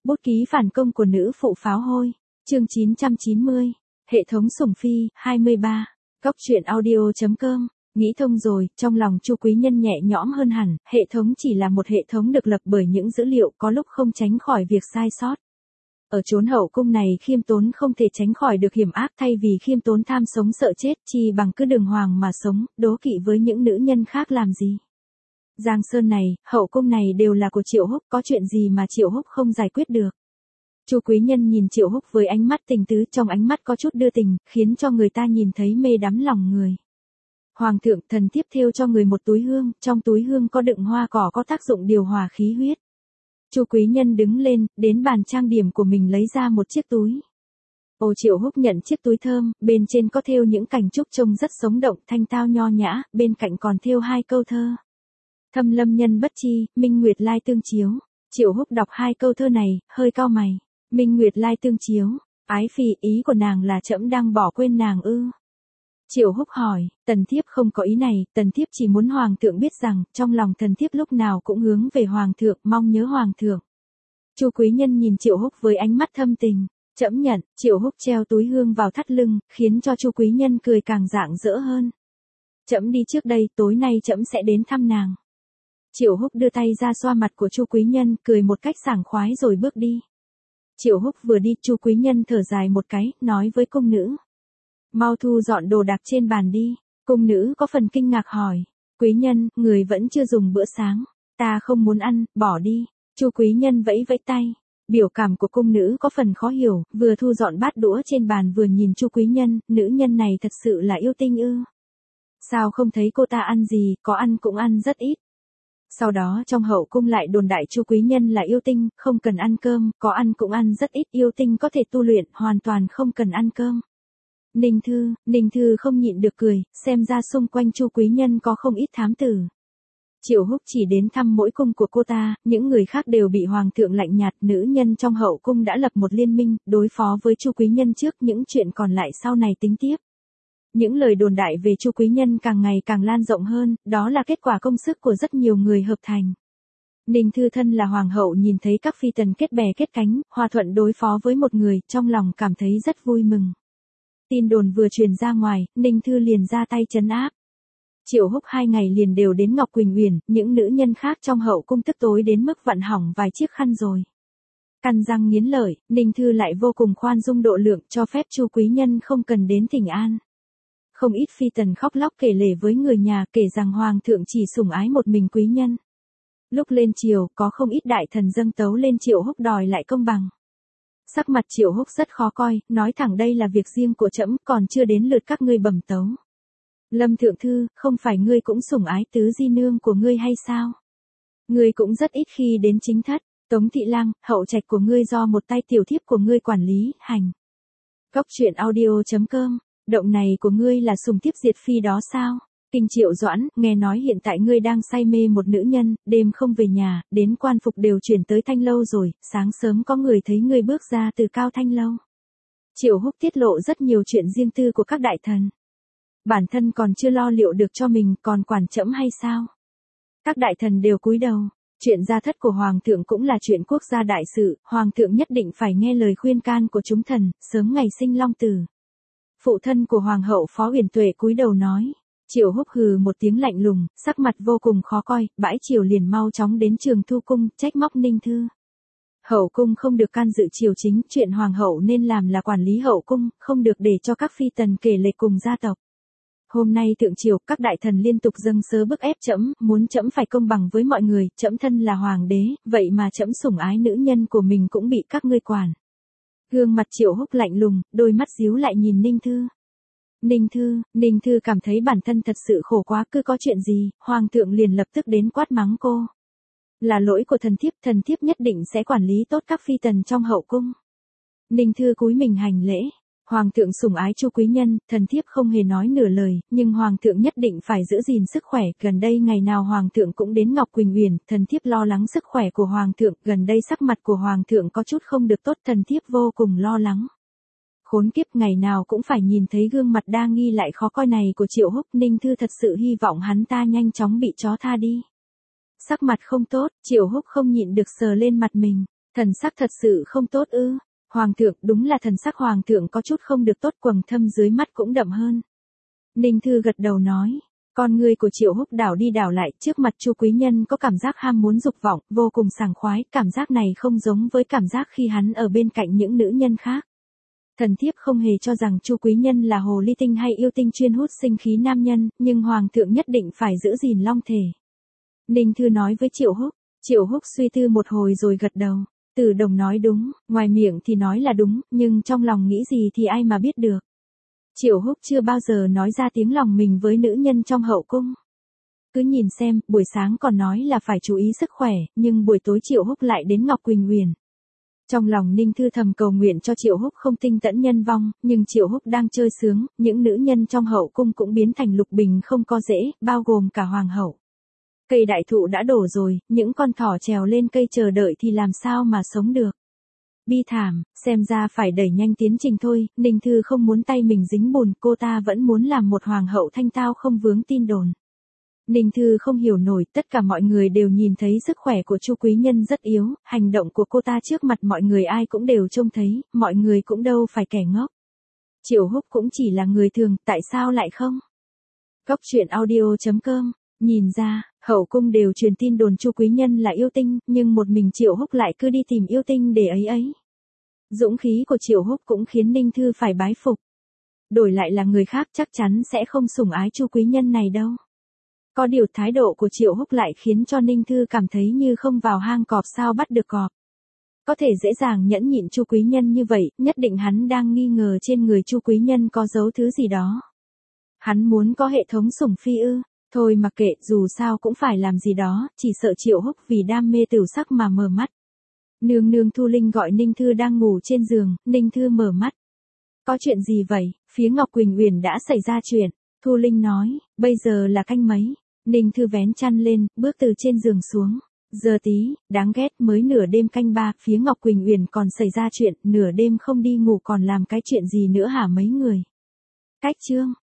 Bút ký phản công của nữ phụ pháo hôi. Chương 990. Hệ thống sủng phi, 23. Cóc truyện audio.com. Nghĩ thông rồi, trong lòng Chu Quý Nhân nhẹ nhõm hơn hẳn, hệ thống chỉ là một hệ thống được lập bởi những dữ liệu có lúc không tránh khỏi việc sai sót. Ở chốn hậu cung này khiêm tốn không thể tránh khỏi được hiểm ác, thay vì khiêm tốn tham sống sợ chết, chi bằng cứ đường hoàng mà sống, đố kỵ với những nữ nhân khác làm gì. Giang Sơn này, hậu cung này đều là của Triệu Húc, có chuyện gì mà Triệu Húc không giải quyết được. Chu Quý Nhân nhìn Triệu Húc với ánh mắt tình tứ, trong ánh mắt có chút đưa tình, khiến cho người ta nhìn thấy mê đắm lòng người. Hoàng thượng, thần thiếp thêu cho người một túi hương, trong túi hương có đựng hoa cỏ có tác dụng điều hòa khí huyết. Chu Quý Nhân đứng lên, đến bàn trang điểm của mình lấy ra một chiếc túi. Ô Triệu Húc nhận chiếc túi thơm, bên trên có thêu những cành trúc trông rất sống động, thanh tao nho nhã, bên cạnh còn thêu 2 câu thơ. Thâm lâm nhân bất chi, minh nguyệt lai tương chiếu. Triệu Húc đọc 2 câu thơ này, hơi cau mày. Minh nguyệt lai tương chiếu, ái phi, ý của nàng là trẫm đang bỏ quên nàng ư? Triệu Húc hỏi, tần thiếp không có ý này, tần thiếp chỉ muốn hoàng thượng biết rằng, trong lòng tần thiếp lúc nào cũng hướng về hoàng thượng, mong nhớ hoàng thượng. Chu Quý Nhân nhìn Triệu Húc với ánh mắt thâm tình, trẫm nhận. Triệu Húc treo túi hương vào thắt lưng, khiến cho Chu Quý Nhân cười càng rạng rỡ hơn. Trẫm đi trước đây, tối nay trẫm sẽ đến thăm nàng. Triệu Húc đưa tay ra xoa mặt của Chu Quý Nhân, cười một cách sảng khoái rồi bước đi. Triệu Húc vừa đi, Chu Quý Nhân thở dài một cái, nói với cung nữ. Mau thu dọn đồ đạc trên bàn đi. Cung nữ có phần kinh ngạc hỏi. Quý Nhân, người vẫn chưa dùng bữa sáng. Ta không muốn ăn, bỏ đi. Chu Quý Nhân vẫy vẫy tay. Biểu cảm của cung nữ có phần khó hiểu, vừa thu dọn bát đũa trên bàn vừa nhìn Chu Quý Nhân, nữ nhân này thật sự là yêu tinh ư? Sao không thấy cô ta ăn gì, có ăn cũng ăn rất ít. Sau đó trong hậu cung lại đồn đại Chu Quý Nhân là yêu tinh, không cần ăn cơm, có ăn cũng ăn rất ít, yêu tinh có thể tu luyện, hoàn toàn không cần ăn cơm. Ninh Thư không nhịn được cười, xem ra xung quanh Chu Quý Nhân có không ít thám tử. Triệu Húc chỉ đến thăm mỗi cung của cô ta, những người khác đều bị hoàng thượng lạnh nhạt, nữ nhân trong hậu cung đã lập một liên minh, đối phó với Chu Quý Nhân trước, những chuyện còn lại sau này tính tiếp. Những lời đồn đại về Chu Quý Nhân càng ngày càng lan rộng hơn, đó là kết quả công sức của rất nhiều người hợp thành. Ninh Thư thân là hoàng hậu nhìn thấy các phi tần kết bè kết cánh, hòa thuận đối phó với một người, trong lòng cảm thấy rất vui mừng. Tin đồn vừa truyền ra ngoài, Ninh Thư liền ra tay trấn áp. Triệu Húc 2 ngày liền đều đến Ngọc Quỳnh Uyển, những nữ nhân khác trong hậu cung tức tối đến mức vặn hỏng vài chiếc khăn rồi. Cắn răng nghiến lợi, Ninh Thư lại vô cùng khoan dung độ lượng, cho phép Chu Quý Nhân không cần đến thỉnh an. Không ít phi tần khóc lóc kể lể với người nhà, kể rằng hoàng thượng chỉ sủng ái một mình Quý Nhân. Lúc lên triều, có không ít đại thần dâng tấu lên Triệu Húc đòi lại công bằng. Sắc mặt Triệu Húc rất khó coi, nói thẳng đây là việc riêng của trẫm, còn chưa đến lượt các ngươi bẩm tấu. Lâm thượng thư, không phải ngươi cũng sủng ái tứ di nương của ngươi hay sao? Ngươi cũng rất ít khi đến chính thất. Tống thị lang, hậu trạch của ngươi do một tay tiểu thiếp của ngươi quản lý, hành. Cóc truyện audio.com. Động này của ngươi là sủng thiếp diệt phi đó sao? Kinh Triệu Doãn, nghe nói hiện tại ngươi đang say mê một nữ nhân, đêm không về nhà, đến quan phục đều chuyển tới Thanh Lâu rồi, sáng sớm có người thấy ngươi bước ra từ Cao Thanh Lâu. Triệu Húc tiết lộ rất nhiều chuyện riêng tư của các đại thần. Bản thân còn chưa lo liệu được cho mình, còn quản trẫm hay sao? Các đại thần đều cúi đầu. Chuyện gia thất của hoàng thượng cũng là chuyện quốc gia đại sự, hoàng thượng nhất định phải nghe lời khuyên can của chúng thần, sớm ngày sinh long tử. Phụ thân của hoàng hậu Phó Uyển Tuệ cúi đầu nói. Triệu Húc hừ một tiếng lạnh lùng, sắc mặt vô cùng khó coi, bãi triều liền mau chóng đến Trường Thu cung, trách móc Ninh Thư. Hậu cung không được can dự triều chính, chuyện hoàng hậu nên làm là quản lý hậu cung, không được để cho các phi tần kể lể cùng gia tộc. Hôm nay thượng triều, các đại thần liên tục dâng sớ bức ép trẫm, muốn trẫm phải công bằng với mọi người, trẫm thân là hoàng đế, vậy mà trẫm sủng ái nữ nhân của mình cũng bị các ngươi quản. Gương mặt Triệu Húc lạnh lùng, đôi mắt díu lại nhìn Ninh Thư. Ninh Thư cảm thấy bản thân thật sự khổ quá, cứ có chuyện gì, hoàng thượng liền lập tức đến quát mắng cô. Là lỗi của thần thiếp nhất định sẽ quản lý tốt các phi tần trong hậu cung. Ninh Thư cúi mình hành lễ. Hoàng thượng sủng ái Chu Quý Nhân, thần thiếp không hề nói nửa lời, nhưng hoàng thượng nhất định phải giữ gìn sức khỏe, gần đây ngày nào hoàng thượng cũng đến Ngọc Quỳnh Uyển, thần thiếp lo lắng sức khỏe của hoàng thượng, gần đây sắc mặt của hoàng thượng có chút không được tốt, thần thiếp vô cùng lo lắng. Khốn kiếp, ngày nào cũng phải nhìn thấy gương mặt đa nghi lại khó coi này của Triệu Húc, Ninh Thư thật sự hy vọng hắn ta nhanh chóng bị chó tha đi. Sắc mặt không tốt, Triệu Húc không nhịn được sờ lên mặt mình. Thần sắc thật sự không tốt ư? Hoàng thượng, đúng là thần sắc hoàng thượng có chút không được tốt, quầng thâm dưới mắt cũng đậm hơn. Ninh Thư gật đầu nói. Con người của Triệu Húc đảo đi đảo lại, trước mặt Chu Quý Nhân có cảm giác ham muốn dục vọng, vô cùng sảng khoái, cảm giác này không giống với cảm giác khi hắn ở bên cạnh những nữ nhân khác. Thần thiếp không hề cho rằng Chu Quý Nhân là hồ ly tinh hay yêu tinh chuyên hút sinh khí nam nhân, nhưng hoàng thượng nhất định phải giữ gìn long thể. Ninh Thư nói với Triệu Húc. Triệu Húc suy tư một hồi rồi gật đầu. Từ Đồng nói đúng, ngoài miệng thì nói là đúng, nhưng trong lòng nghĩ gì thì ai mà biết được. Triệu Húc chưa bao giờ nói ra tiếng lòng mình với nữ nhân trong hậu cung. Cứ nhìn xem, buổi sáng còn nói là phải chú ý sức khỏe, nhưng buổi tối Triệu Húc lại đến Ngọc Quỳnh Uyển. Trong lòng Ninh Thư thầm cầu nguyện cho Triệu Húc không tinh tẫn nhân vong, nhưng Triệu Húc đang chơi sướng, những nữ nhân trong hậu cung cũng biến thành lục bình không có rễ, bao gồm cả hoàng hậu. Cây đại thụ đã đổ rồi, những con thỏ trèo lên cây chờ đợi thì làm sao mà sống được. Bi thảm, xem ra phải đẩy nhanh tiến trình thôi, Ninh Thư không muốn tay mình dính bùn, cô ta vẫn muốn làm một hoàng hậu thanh tao không vướng tin đồn. Ninh Thư không hiểu nổi, tất cả mọi người đều nhìn thấy sức khỏe của Chu Quý Nhân rất yếu, hành động của cô ta trước mặt mọi người ai cũng đều trông thấy, mọi người cũng đâu phải kẻ ngốc. Triệu Húc cũng chỉ là người thường, tại sao lại không? Cốc truyện audio.com. Nhìn ra, hậu cung đều truyền tin đồn Chu Quý Nhân là yêu tinh, nhưng một mình Triệu Húc lại cứ đi tìm yêu tinh để ấy. Dũng khí của Triệu Húc cũng khiến Ninh Thư phải bái phục. Đổi lại là người khác chắc chắn sẽ không sủng ái Chu Quý Nhân này đâu. Có điều thái độ của Triệu Húc lại khiến cho Ninh Thư cảm thấy như không vào hang cọp sao bắt được cọp. Có thể dễ dàng nhẫn nhịn Chu Quý Nhân như vậy, nhất định hắn đang nghi ngờ trên người Chu Quý Nhân có giấu thứ gì đó. Hắn muốn có hệ thống sủng phi ư? Thôi mặc kệ, dù sao cũng phải làm gì đó, chỉ sợ Triệu Húc vì đam mê tửu sắc mà mở mắt. Nương nương Thu Linh gọi Ninh Thư đang ngủ trên giường, Ninh Thư mở mắt. Có chuyện gì vậy? Phía Ngọc Quỳnh Uyển đã xảy ra chuyện. Thu Linh nói, bây giờ là canh mấy? Ninh Thư vén chăn lên, bước từ trên giường xuống. Giờ tí, đáng ghét, mới nửa đêm canh 3, phía Ngọc Quỳnh Uyển còn xảy ra chuyện, nửa đêm không đi ngủ còn làm cái chuyện gì nữa hả mấy người? Cách chương.